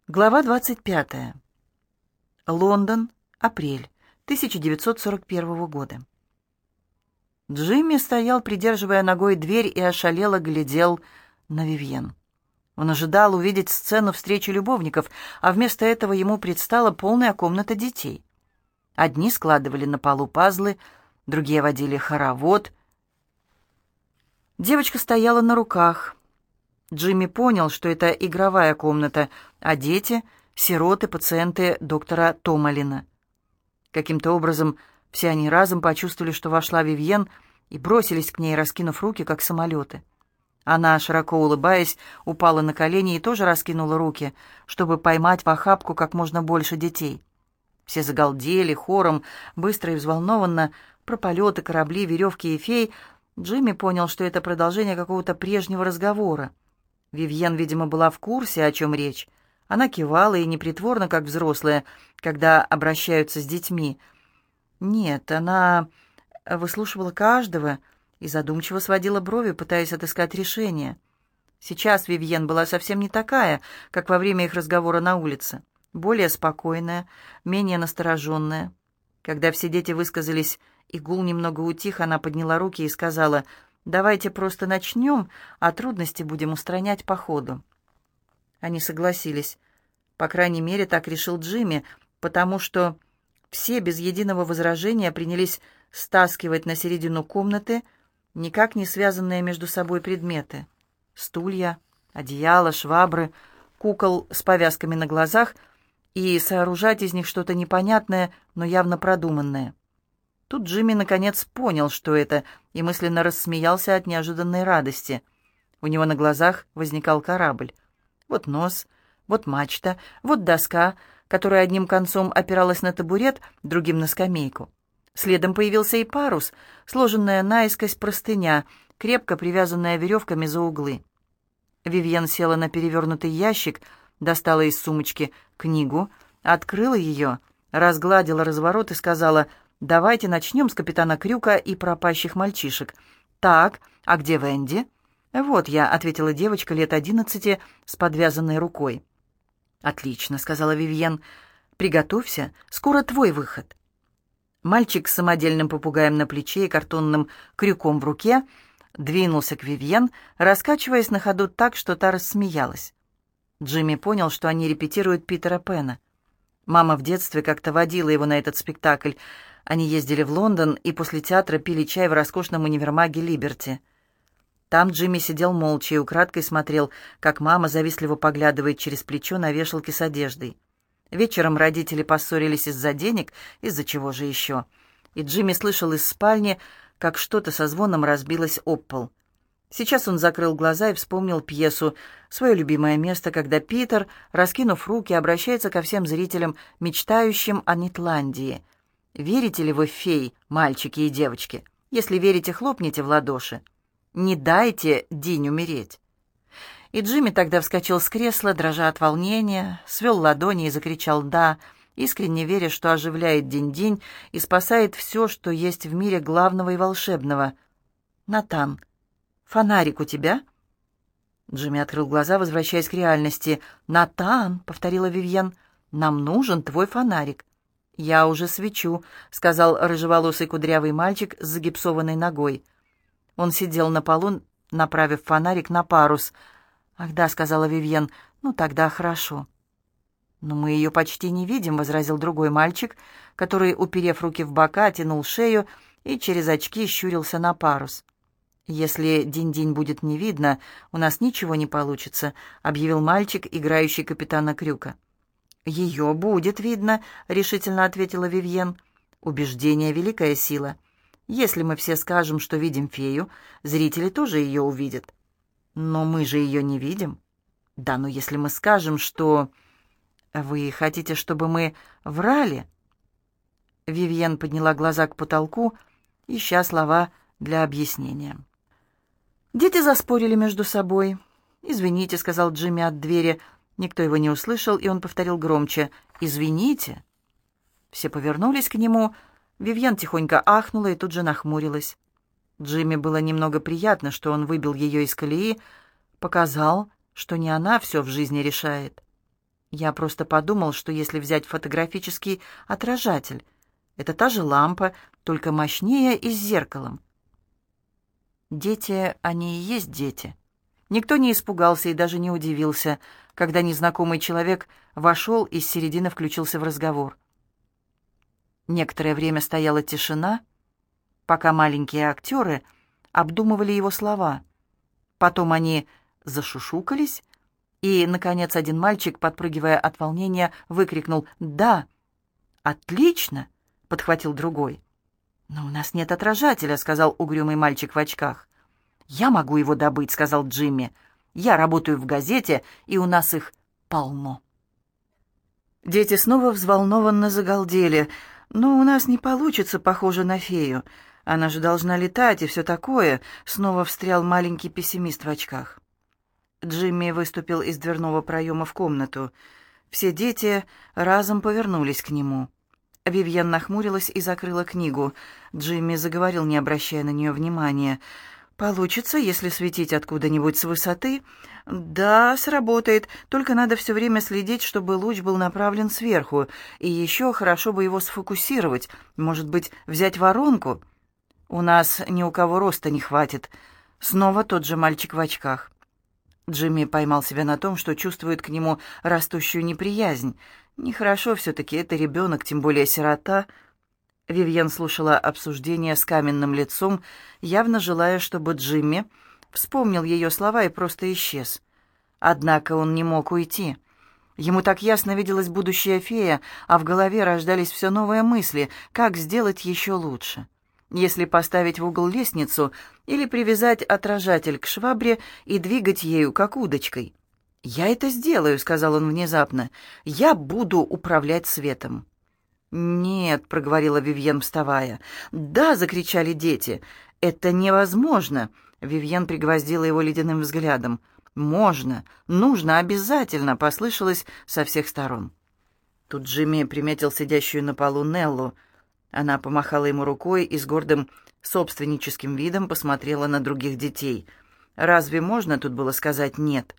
Глава 25. Лондон, апрель 1941 года. Джимми стоял, придерживая ногой дверь, и ошалело глядел на Вивьен. Он ожидал увидеть сцену встречи любовников, а вместо этого ему предстала полная комната детей. Одни складывали на полу пазлы, другие водили хоровод. Девочка стояла на руках. Джимми понял, что это игровая комната, а дети — сироты, пациенты доктора Томалина. Каким-то образом все они разом почувствовали, что вошла Вивьен, и бросились к ней, раскинув руки, как самолеты. Она, широко улыбаясь, упала на колени и тоже раскинула руки, чтобы поймать в охапку как можно больше детей. Все загалдели хором, быстро и взволнованно, про полеты, корабли, веревки и фей. Джимми понял, что это продолжение какого-то прежнего разговора. Вивьен, видимо, была в курсе, о чем речь. Она кивала и непритворно, как взрослая, когда обращаются с детьми. Нет, она выслушивала каждого и задумчиво сводила брови, пытаясь отыскать решение. Сейчас Вивьен была совсем не такая, как во время их разговора на улице. Более спокойная, менее настороженная. Когда все дети высказались и гул немного утих, она подняла руки и сказала: «Давайте просто начнем, а трудности будем устранять по ходу». Они согласились. По крайней мере, так решил Джимми, потому что все без единого возражения принялись стаскивать на середину комнаты никак не связанные между собой предметы. Стулья, одеяла, швабры, кукол с повязками на глазах и сооружать из них что-то непонятное, но явно продуманное. Тут Джимми наконец понял, что это, и мысленно рассмеялся от неожиданной радости. У него на глазах возникал корабль. Вот нос, вот мачта, вот доска, которая одним концом опиралась на табурет, другим на скамейку. Следом появился и парус, сложенная наискось простыня, крепко привязанная веревками за углы. Вивьен села на перевернутый ящик, достала из сумочки книгу, открыла ее, разгладила разворот и сказала: «Давайте начнем с капитана Крюка и пропащих мальчишек». «Так, а где Венди?» «Вот я», — ответила девочка лет 11 с подвязанной рукой. «Отлично», — сказала Вивьен. «Приготовься, скоро твой выход». Мальчик с самодельным попугаем на плече и картонным крюком в руке двинулся к Вивьен, раскачиваясь на ходу так, что та рассмеялась. Джимми понял, что они репетируют Питера Пэна. Мама в детстве как-то водила его на этот спектакль. Они ездили в Лондон и после театра пили чай в роскошном универмаге «Либерти». Там Джимми сидел молча и украдкой смотрел, как мама завистливо поглядывает через плечо на вешалке с одеждой. Вечером родители поссорились из-за денег, из-за чего же еще. И Джимми слышал из спальни, как что-то со звоном разбилось об пол. Сейчас он закрыл глаза и вспомнил пьесу, свое любимое место, когда Питер, раскинув руки, обращается ко всем зрителям, мечтающим о Нетландии. «Верите ли вы в фей, мальчики и девочки? Если верите, хлопните в ладоши. Не дайте Динь умереть». И Джимми тогда вскочил с кресла, дрожа от волнения, свел ладони и закричал «да», искренне веря, что оживляет Динь-Динь и спасает все, что есть в мире главного и волшебного. «Натан, фонарик у тебя?» Джимми открыл глаза, возвращаясь к реальности. «Натан», — повторила Вивьен, — «нам нужен твой фонарик». «Я уже свечу», — сказал рыжеволосый кудрявый мальчик с загипсованной ногой. Он сидел на полу, направив фонарик на парус. «Ах да», — сказала Вивьен, — «ну тогда хорошо». «Но мы ее почти не видим», — возразил другой мальчик, который, уперев руки в бока, тянул шею и через очки щурился на парус. «Если Динь-Динь будет не видно, у нас ничего не получится», — объявил мальчик, играющий капитана Крюка. «Ее будет видно», — решительно ответила Вивьен. «Убеждение — великая сила. Если мы все скажем, что видим фею, зрители тоже ее увидят». «Но мы же ее не видим». «Да, но если мы скажем, что...» «Вы хотите, чтобы мы врали?» Вивьен подняла глаза к потолку, ища слова для объяснения. Дети заспорили между собой. «Извините», — сказал Джимми от двери. Никто его не услышал, и он повторил громче: «Извините». Все повернулись к нему. Вивьен тихонько ахнула и тут же нахмурилась. Джимми было немного приятно, что он выбил ее из колеи, показал, что не она все в жизни решает. Я просто подумал, что если взять фотографический отражатель, это та же лампа, только мощнее и с зеркалом. Дети, они и есть дети. Никто не испугался и даже не удивился, когда незнакомый человек вошел и с середины включился в разговор. Некоторое время стояла тишина, пока маленькие актеры обдумывали его слова. Потом они зашушукались, и, наконец, один мальчик, подпрыгивая от волнения, выкрикнул «Да!» «Отлично!» — подхватил другой. «Но у нас нет отражателя», — сказал угрюмый мальчик в очках. «Я могу его добыть», — сказал Джимми. «Я работаю в газете, и у нас их полно». Дети снова взволнованно загалдели. «Ну, у нас не получится, похоже на фею. Она же должна летать и все такое», — снова встрял маленький пессимист в очках. Джимми выступил из дверного проема в комнату. Все дети разом повернулись к нему. Вивьен нахмурилась и закрыла книгу. Джимми заговорил, не обращая на нее внимания. «Получится, если светить откуда-нибудь с высоты?» «Да, сработает, только надо все время следить, чтобы луч был направлен сверху, и еще хорошо бы его сфокусировать, может быть, взять воронку?» «У нас ни у кого роста не хватит». Снова тот же мальчик в очках. Джимми поймал себя на том, что чувствует к нему растущую неприязнь. Нехорошо все-таки, это ребенок, тем более сирота. Вивьен слушала обсуждение с каменным лицом, явно желая, чтобы Джимми вспомнил ее слова и просто исчез. Однако он не мог уйти. Ему так ясно виделась будущая фея, а в голове рождались все новые мысли, как сделать еще лучше. Если поставить в угол лестницу или привязать отражатель к швабре и двигать ею, как удочкой. «Я это сделаю», — сказал он внезапно. «Я буду управлять светом». «Нет», — проговорила Вивьен, вставая. «Да», — закричали дети. «Это невозможно», — Вивьен пригвоздила его ледяным взглядом. «Можно, нужно, обязательно», — послышалось со всех сторон. Тут Джимми приметил сидящую на полу Неллу. Она помахала ему рукой и с гордым собственническим видом посмотрела на других детей. «Разве можно тут было сказать «нет»?»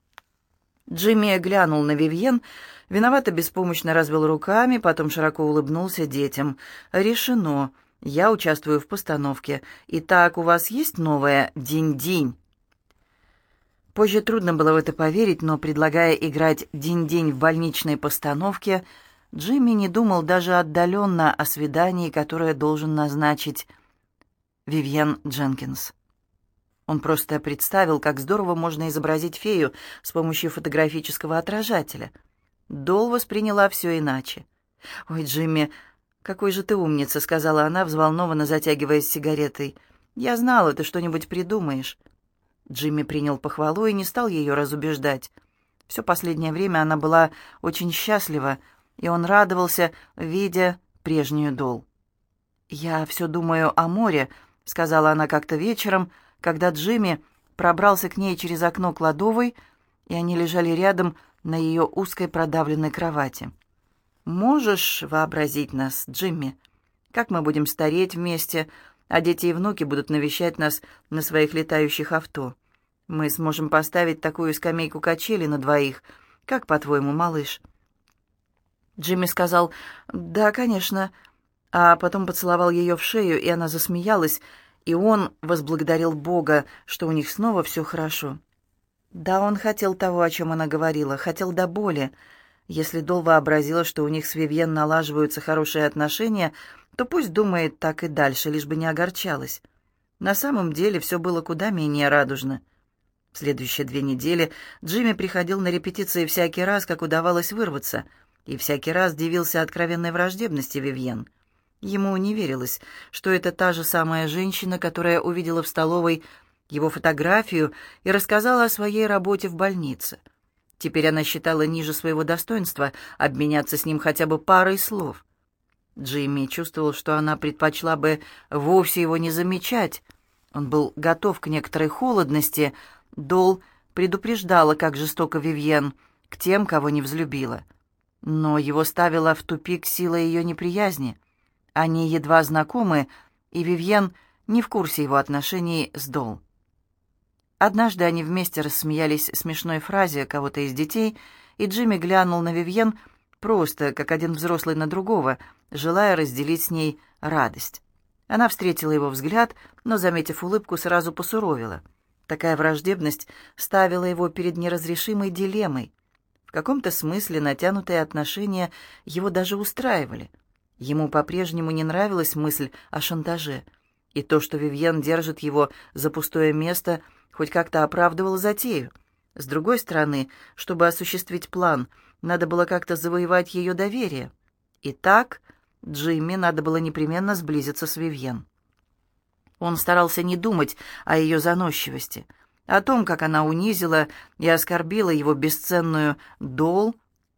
Джимми глянул на Вивьен, виновато беспомощно развел руками, потом широко улыбнулся детям. «Решено. Я участвую в постановке. Итак, у вас есть новая «Динь-динь»?» Позже трудно было в это поверить, но, предлагая играть «Динь-динь» в больничной постановке, Джимми не думал даже отдаленно о свидании, которое должен назначить Вивьен Дженкинс. Он просто представил, как здорово можно изобразить фею с помощью фотографического отражателя. Дол восприняла все иначе. «Ой, Джимми, какой же ты умница», — сказала она, взволнованно затягиваясь сигаретой. «Я знала, ты что-нибудь придумаешь». Джимми принял похвалу и не стал ее разубеждать. Все последнее время она была очень счастлива, и он радовался, видя прежнюю Дол. «Я все думаю о море», — сказала она как-то вечером, когда Джимми пробрался к ней через окно кладовой, и они лежали рядом на ее узкой продавленной кровати. «Можешь вообразить нас, Джимми? Как мы будем стареть вместе, а дети и внуки будут навещать нас на своих летающих авто. Мы сможем поставить такую скамейку-качели на двоих. Как, по-твоему, малыш?» Джимми сказал «Да, конечно», а потом поцеловал ее в шею, и она засмеялась, и он возблагодарил Бога, что у них снова все хорошо. Да, он хотел того, о чем она говорила, хотел до боли. Если Дол вообразила, что у них с Вивьен налаживаются хорошие отношения, то пусть думает так и дальше, лишь бы не огорчалась. На самом деле все было куда менее радужно. В следующие 2 недели Джимми приходил на репетиции всякий раз, как удавалось вырваться, и всякий раз дивился откровенной враждебности Вивьен. Ему не верилось, что это та же самая женщина, которая увидела в столовой его фотографию и рассказала о своей работе в больнице. Теперь она считала ниже своего достоинства обменяться с ним хотя бы парой слов. Джимми чувствовал, что она предпочла бы вовсе его не замечать. Он был готов к некоторой холодности. Дол предупреждала, как жестоко Вивьен к тем, кого не взлюбила. Но его ставила в тупик сила ее неприязни. Они едва знакомы, и Вивьен не в курсе его отношений с Дол. Однажды они вместе рассмеялись смешной фразе кого-то из детей, и Джимми глянул на Вивьен просто, как один взрослый на другого, желая разделить с ней радость. Она встретила его взгляд, но, заметив улыбку, сразу посуровила. Такая враждебность ставила его перед неразрешимой дилеммой. В каком-то смысле натянутые отношения его даже устраивали. Ему по-прежнему не нравилась мысль о шантаже, и то, что Вивьен держит его за пустое место, хоть как-то оправдывало затею. С другой стороны, чтобы осуществить план, надо было как-то завоевать ее доверие. И так Джимми надо было непременно сблизиться с Вивьен. Он старался не думать о ее заносчивости, о том, как она унизила и оскорбила его бесценную Доул,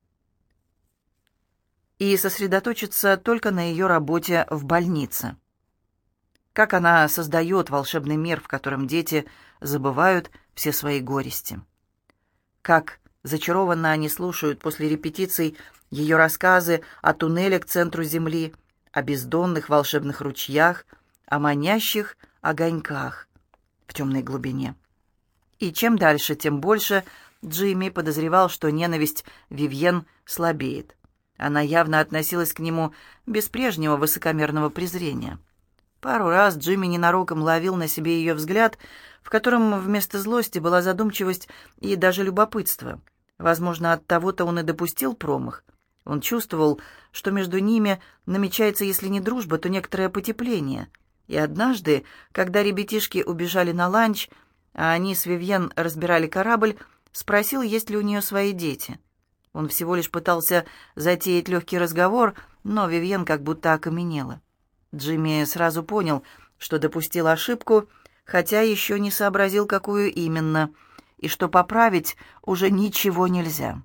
и сосредоточиться только на ее работе в больнице. Как она создает волшебный мир, в котором дети забывают все свои горести. Как зачарованно они слушают после репетиций ее рассказы о туннеле к центру Земли, о бездонных волшебных ручьях, о манящих огоньках в темной глубине. И чем дальше, тем больше Джимми подозревал, что ненависть Вивьен слабеет. Она явно относилась к нему без прежнего высокомерного презрения. Пару раз Джимми ненароком ловил на себе ее взгляд, в котором вместо злости была задумчивость и даже любопытство. Возможно, от того-то он и допустил промах. Он чувствовал, что между ними намечается, если не дружба, то некоторое потепление. И однажды, когда ребятишки убежали на ланч, а они с Вивьен разбирали корабль, спросил, есть ли у нее свои дети. Он всего лишь пытался затеять легкий разговор, но Вивьен как будто окаменела. Джимми сразу понял, что допустил ошибку, хотя еще не сообразил, какую именно, и что поправить уже ничего нельзя.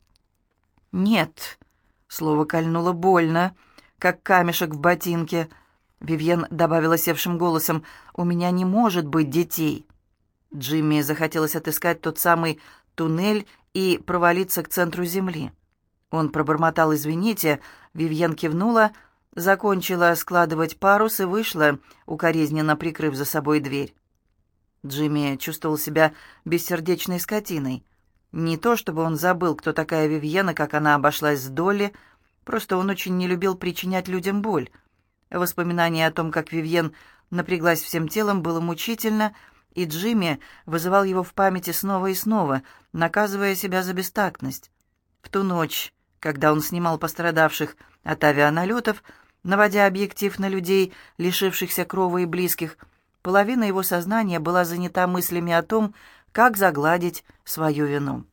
«Нет», — слово кольнуло больно, как камешек в ботинке. Вивьен добавила севшим голосом: «У меня не может быть детей». Джимми захотелось отыскать тот самый туннель и провалиться к центру Земли. Он пробормотал «извините», Вивьен кивнула, закончила складывать парус и вышла, укоризненно прикрыв за собой дверь. Джимми чувствовал себя бессердечной скотиной. Не то чтобы он забыл, кто такая Вивьена, как она обошлась с Долли, просто он очень не любил причинять людям боль. Воспоминание о том, как Вивьен напряглась всем телом, было мучительно, и Джимми вызывал его в памяти снова и снова, наказывая себя за бестактность. В ту ночь, когда он снимал пострадавших от авианалетов, наводя объектив на людей, лишившихся крова и близких, половина его сознания была занята мыслями о том, как загладить свою вину.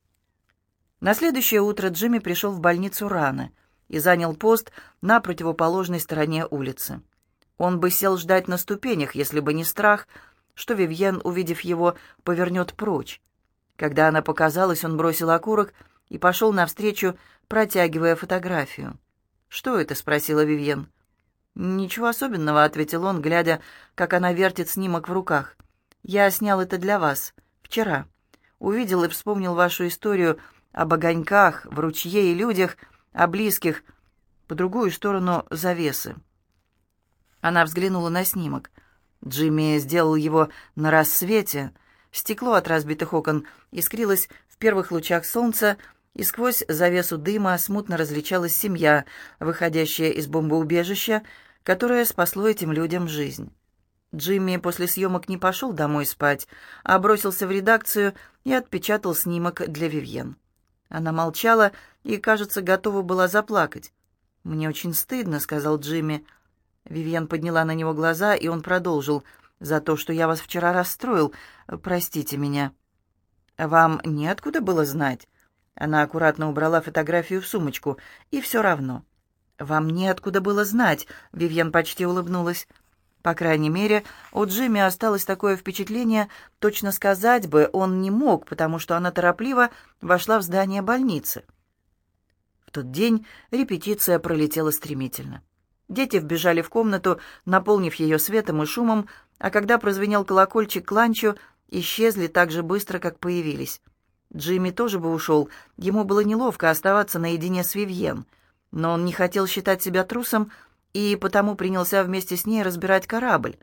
На следующее утро Джимми пришел в больницу рано и занял пост на противоположной стороне улицы. Он бы сел ждать на ступенях, если бы не страх, что Вивьен, увидев его, повернет прочь. Когда она показалась, он бросил окурок и пошел навстречу, протягивая фотографию. «Что это?» — спросила Вивьен. «Ничего особенного», — ответил он, глядя, как она вертит снимок в руках. «Я снял это для вас. Вчера. Увидел и вспомнил вашу историю об огоньках, в ручье и людях, о близких, по другую сторону завесы». Она взглянула на снимок. Джимми сделал его на рассвете. Стекло от разбитых окон искрилось в первых лучах солнца, и сквозь завесу дыма смутно различалась семья, выходящая из бомбоубежища, которое спасло этим людям жизнь. Джимми после съемок не пошел домой спать, а бросился в редакцию и отпечатал снимок для Вивьен. Она молчала и, кажется, готова была заплакать. «Мне очень стыдно», — сказал Джимми. Вивьен подняла на него глаза, и он продолжил: «За то, что я вас вчера расстроил. Простите меня». «Вам неоткуда было знать?» Она аккуратно убрала фотографию в сумочку. «И все равно». «Вам неоткуда было знать», — Вивьен почти улыбнулась. По крайней мере, у Джимми осталось такое впечатление, точно сказать бы он не мог, потому что она торопливо вошла в здание больницы. В тот день репетиция пролетела стремительно. Дети вбежали в комнату, наполнив ее светом и шумом, а когда прозвенел колокольчик к ланчу, исчезли так же быстро, как появились. Джимми тоже бы ушел, ему было неловко оставаться наедине с Вивьен, но он не хотел считать себя трусом и потому принялся вместе с ней разбирать корабль.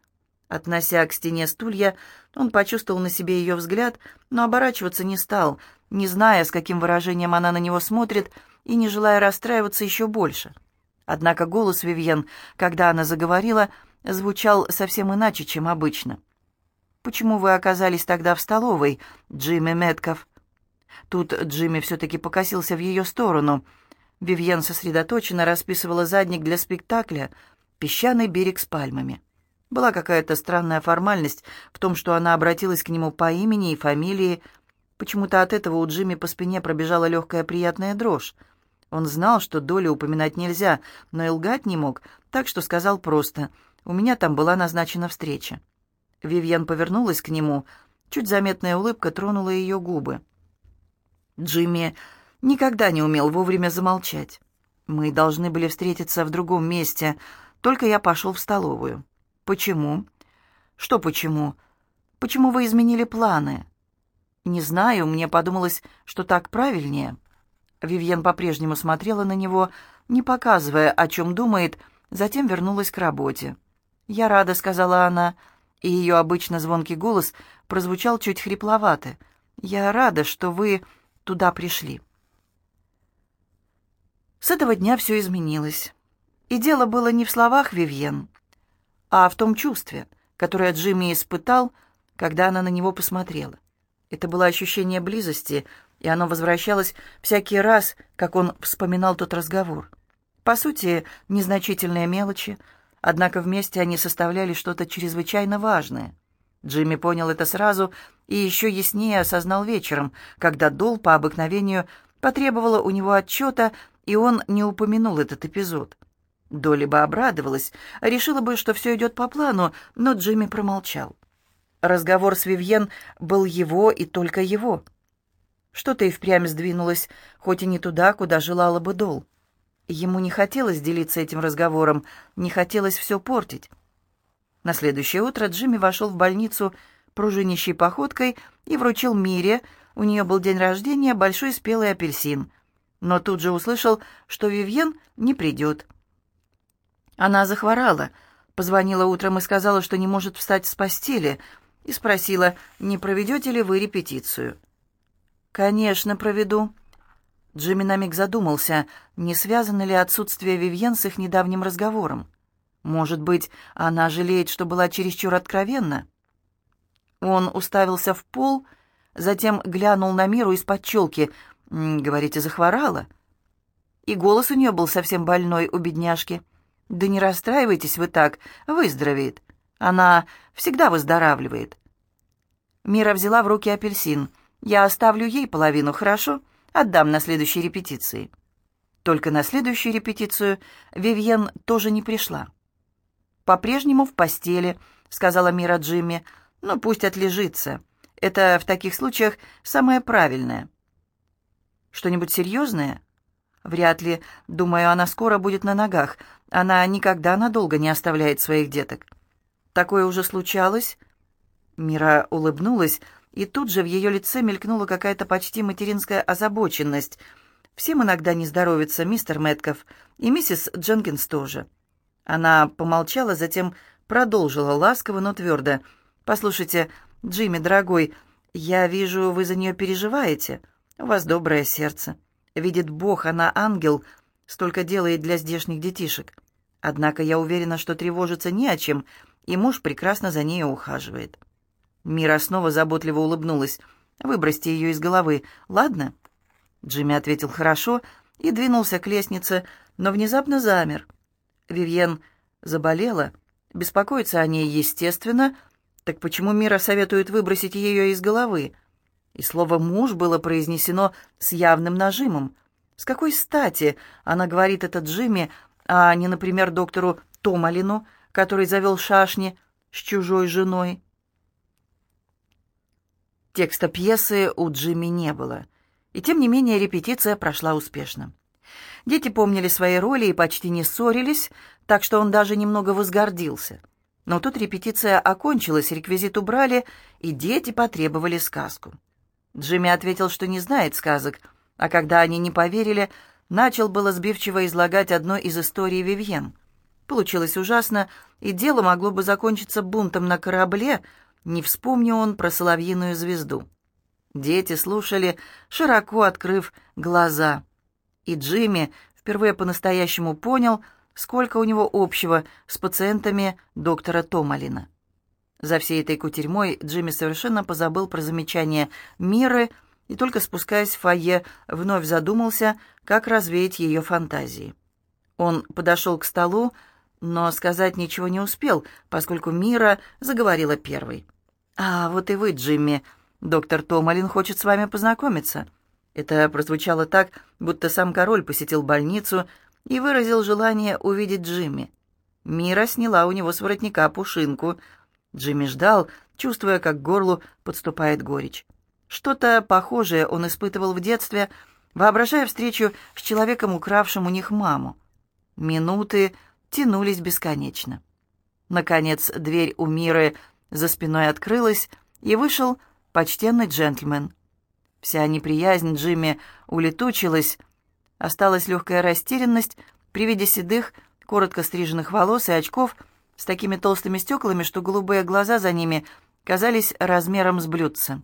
Относя к стене стулья, он почувствовал на себе ее взгляд, но оборачиваться не стал, не зная, с каким выражением она на него смотрит, и не желая расстраиваться еще больше. Однако голос Вивьен, когда она заговорила, звучал совсем иначе, чем обычно. «Почему вы оказались тогда в столовой, Джимми Меткалф?» Тут Джимми все-таки покосился в ее сторону. Вивьен сосредоточенно расписывала задник для спектакля «Песчаный берег с пальмами». Была какая-то странная формальность в том, что она обратилась к нему по имени и фамилии. Почему-то от этого у Джимми по спине пробежала легкая приятная дрожь. Он знал, что Долли упоминать нельзя, но и лгать не мог, так что сказал просто: «У меня там была назначена встреча». Вивьен повернулась к нему. Чуть заметная улыбка тронула ее губы. Джимми никогда не умел вовремя замолчать. «Мы должны были встретиться в другом месте, только я пошел в столовую». «Почему?» «Что почему? Почему вы изменили планы?» «Не знаю, мне подумалось, что так правильнее». Вивьен по-прежнему смотрела на него, не показывая, о чем думает, затем вернулась к работе. «Я рада», — сказала она, и ее обычно звонкий голос прозвучал чуть хрипловато. «Я рада, что вы туда пришли». С этого дня все изменилось. И дело было не в словах Вивьен, а в том чувстве, которое Джимми испытал, когда она на него посмотрела. Это было ощущение близости, и оно возвращалось всякий раз, как он вспоминал тот разговор. По сути, незначительные мелочи, однако вместе они составляли что-то чрезвычайно важное. Джимми понял это сразу и еще яснее осознал вечером, когда Дол по обыкновению потребовала у него отчета, и он не упомянул этот эпизод. Долли бы обрадовалась, решила бы, что все идет по плану, но Джимми промолчал. Разговор с Вивьен был его и только его. Что-то и впрямь сдвинулось, хоть и не туда, куда желала бы Дол. Ему не хотелось делиться этим разговором, не хотелось все портить. На следующее утро Джимми вошел в больницу пружинящей походкой и вручил Мире, у нее был день рождения, большой спелый апельсин. Но тут же услышал, что Вивьен не придет. Она захворала, позвонила утром и сказала, что не может встать с постели, и спросила, не проведете ли вы репетицию. «Конечно, проведу». Джимми на миг задумался, не связано ли отсутствие Вивьен с их недавним разговором. Может быть, она жалеет, что была чересчур откровенна? Он уставился в пол, затем глянул на Миру из-под челки. «Говорите, захворала?» И голос у нее был совсем больной, у бедняжки. «Да не расстраивайтесь вы так, выздоровеет. Она всегда выздоравливает». Мира взяла в руки апельсин. «Я оставлю ей половину, хорошо? Отдам на следующей репетиции». Только на следующую репетицию Вивьен тоже не пришла. «По-прежнему в постели», — сказала Мира Джимми. «Ну, пусть отлежится. Это в таких случаях самое правильное». «Что-нибудь серьезное?» «Вряд ли. Думаю, она скоро будет на ногах. Она никогда надолго не оставляет своих деток». «Такое уже случалось?» Мира улыбнулась, и тут же в ее лице мелькнула какая-то почти материнская озабоченность. «Всем иногда не здоровится, мистер Мэткалф, и миссис Дженкинс тоже». Она помолчала, затем продолжила ласково, но твердо. «Послушайте, Джимми, дорогой, я вижу, вы за нее переживаете. У вас доброе сердце. Видит Бог, она ангел, столько делает для здешних детишек. Однако я уверена, что тревожиться не о чем, и муж прекрасно за ней ухаживает». Мира снова заботливо улыбнулась. «Выбросьте ее из головы, ладно?» Джимми ответил «хорошо» и двинулся к лестнице, но внезапно замер. Вивьен заболела, беспокоиться о ней естественно, так почему Мира советует выбросить ее из головы? И слово «муж» было произнесено с явным нажимом. С какой стати она говорит это Джимми, а не, например, доктору Томалину, который завел шашни с чужой женой? Текста пьесы у Джимми не было, и тем не менее репетиция прошла успешно. Дети помнили свои роли и почти не ссорились, так что он даже немного возгордился. Но тут репетиция окончилась, реквизит убрали, и дети потребовали сказку. Джимми ответил, что не знает сказок, а когда они не поверили, начал было сбивчиво излагать одну из историй Вивьен. Получилось ужасно, и дело могло бы закончиться бунтом на корабле, не вспомни он про соловьиную звезду. Дети слушали, широко открыв глаза. И Джимми впервые по-настоящему понял, сколько у него общего с пациентами доктора Томалина. За всей этой кутерьмой Джимми совершенно позабыл про замечание Миры и только спускаясь в фойе вновь задумался, как развеять ее фантазии. Он подошел к столу, но сказать ничего не успел, поскольку Мира заговорила первой. «А, вот и вы, Джимми. Доктор Томалин хочет с вами познакомиться». Это прозвучало так, будто сам король посетил больницу и выразил желание увидеть Джимми. Мира сняла у него с воротника пушинку. Джимми ждал, чувствуя, как к горлу подступает горечь. Что-то похожее он испытывал в детстве, воображая встречу с человеком, укравшим у них маму. Минуты тянулись бесконечно. Наконец, дверь у Миры за спиной открылась, и вышел почтенный джентльмен. Вся неприязнь Джимми улетучилась, осталась легкая растерянность при виде седых, коротко стриженных волос и очков с такими толстыми стеклами, что голубые глаза за ними казались размером с блюдце.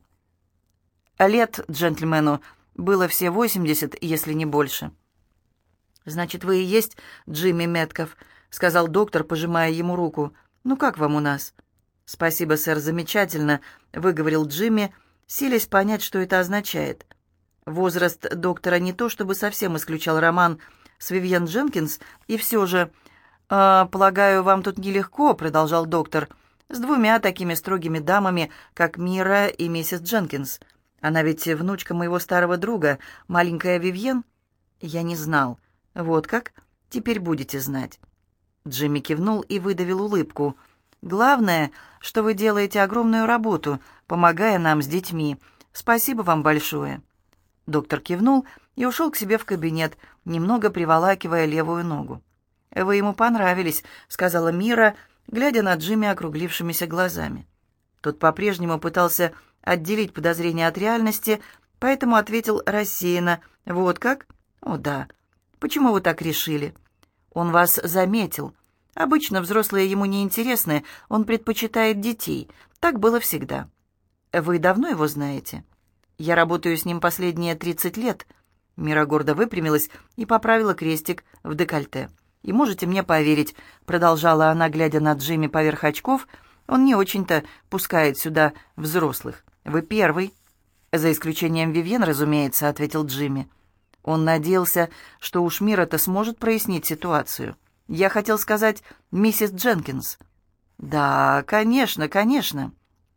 Лет джентльмену было все 80, если не больше. «Значит, вы и есть Джимми Метков», — сказал доктор, пожимая ему руку. «Ну, как вам у нас?» «Спасибо, сэр, замечательно», — выговорил Джимми, силясь понять, что это означает. Возраст доктора не то чтобы совсем исключал роман с Вивьен Дженкинс, и все же... «Полагаю, вам тут нелегко», — продолжал доктор, «с двумя такими строгими дамами, как Мира и миссис Дженкинс. Она ведь внучка моего старого друга, маленькая Вивьен». «Я не знал. Вот как? Теперь будете знать». Джимми кивнул и выдавил улыбку. «Главное, что вы делаете огромную работу, помогая нам с детьми. Спасибо вам большое». Доктор кивнул и ушел к себе в кабинет, немного приволакивая левую ногу. «Вы ему понравились», — сказала Мира, глядя на Джимми округлившимися глазами. Тот по-прежнему пытался отделить подозрения от реальности, поэтому ответил рассеянно. «Вот как? О, да. Почему вы так решили?» «Он вас заметил. Обычно взрослые ему не интересны, он предпочитает детей. Так было всегда». «Вы давно его знаете?» «Я работаю с ним последние 30 лет». Мира гордо выпрямилась и поправила крестик в декольте. «И можете мне поверить», — продолжала она, глядя на Джимми поверх очков, «он не очень-то пускает сюда взрослых. Вы первый». «За исключением Вивьен, разумеется», — ответил Джимми. Он надеялся, что уж Мира-то сможет прояснить ситуацию. «Я хотел сказать, миссис Дженкинс». «Да, конечно, конечно.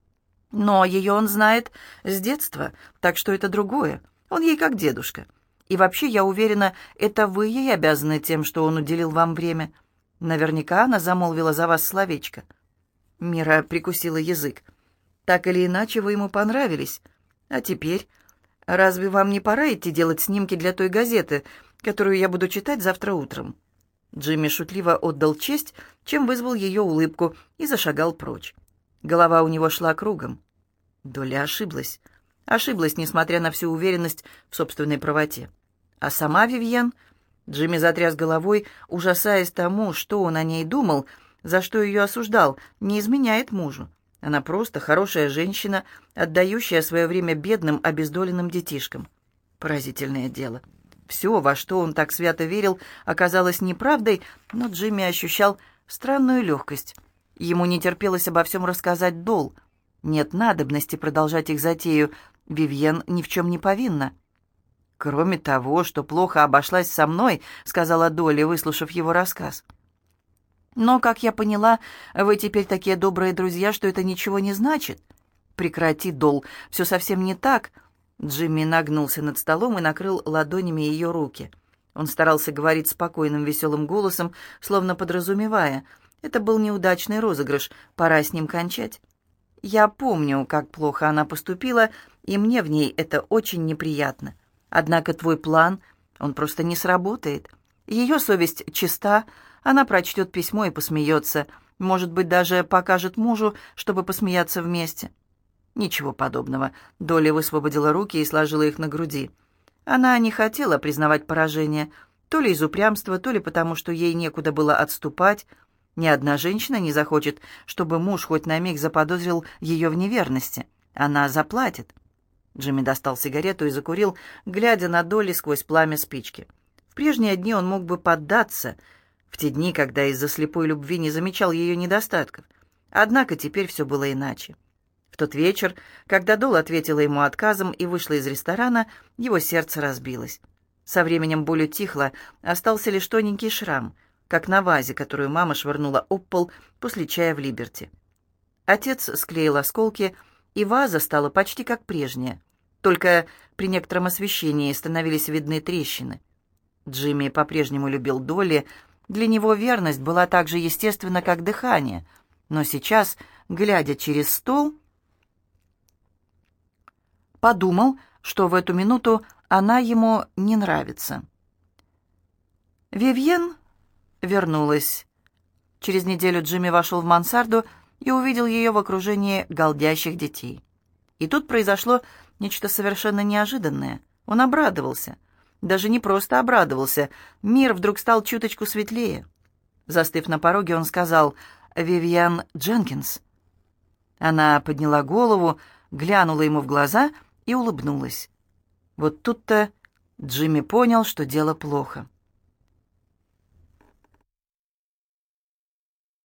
Но ее он знает с детства, так что это другое. Он ей как дедушка. И вообще, я уверена, это вы ей обязаны тем, что он уделил вам время. Наверняка она замолвила за вас словечко». Мира прикусила язык. «Так или иначе, вы ему понравились. А теперь, разве вам не пора идти делать снимки для той газеты, которую я буду читать завтра утром?» Джимми шутливо отдал честь, чем вызвал ее улыбку, и зашагал прочь. Голова у него шла кругом. Доля ошиблась. Ошиблась, несмотря на всю уверенность в собственной правоте. А сама Вивьен... Джимми затряс головой, ужасаясь тому, что он о ней думал, за что ее осуждал, не изменяет мужу. Она просто хорошая женщина, отдающая свое время бедным, обездоленным детишкам. Поразительное дело. Все, во что он так свято верил, оказалось неправдой, но Джимми ощущал странную легкость. Ему не терпелось обо всем рассказать Дол. Нет надобности продолжать их затею. Вивьен ни в чем не повинна. «Кроме того, что плохо обошлась со мной», — сказала Долли, выслушав его рассказ. «Но, как я поняла, вы теперь такие добрые друзья, что это ничего не значит». «Прекрати, Дол, все совсем не так». Джимми нагнулся над столом и накрыл ладонями ее руки. Он старался говорить спокойным, веселым голосом, словно подразумевая. Это был неудачный розыгрыш, пора с ним кончать. «Я помню, как плохо она поступила, и мне в ней это очень неприятно. Однако твой план, он просто не сработает. Ее совесть чиста, она прочтет письмо и посмеется, может быть, даже покажет мужу, чтобы посмеяться вместе». «Ничего подобного». Долли высвободила руки и сложила их на груди. Она не хотела признавать поражение, то ли из упрямства, то ли потому, что ей некуда было отступать. Ни одна женщина не захочет, чтобы муж хоть на миг заподозрил ее в неверности. Она заплатит. Джимми достал сигарету и закурил, глядя на Долли сквозь пламя спички. В прежние дни он мог бы поддаться, в те дни, когда из-за слепой любви не замечал ее недостатков. Однако теперь все было иначе. В тот вечер, когда Дол ответила ему отказом и вышла из ресторана, его сердце разбилось. Со временем боль утихла, остался лишь тоненький шрам, как на вазе, которую мама швырнула об пол после чая в Либерти. Отец склеил осколки, и ваза стала почти как прежняя, только при некотором освещении становились видны трещины. Джимми по-прежнему любил Долли, для него верность была так же естественна, как дыхание, но сейчас, глядя через стол, подумал, что в эту минуту она ему не нравится. Вивьен вернулась. Через неделю Джимми вошел в мансарду и увидел ее в окружении галдящих детей. И тут произошло нечто совершенно неожиданное. Он обрадовался. Даже не просто обрадовался. Мир вдруг стал чуточку светлее. Застыв на пороге, он сказал: «Вивьен Дженкинс». Она подняла голову, глянула ему в глаза и улыбнулась. Вот тут-то Джимми понял, что дело плохо.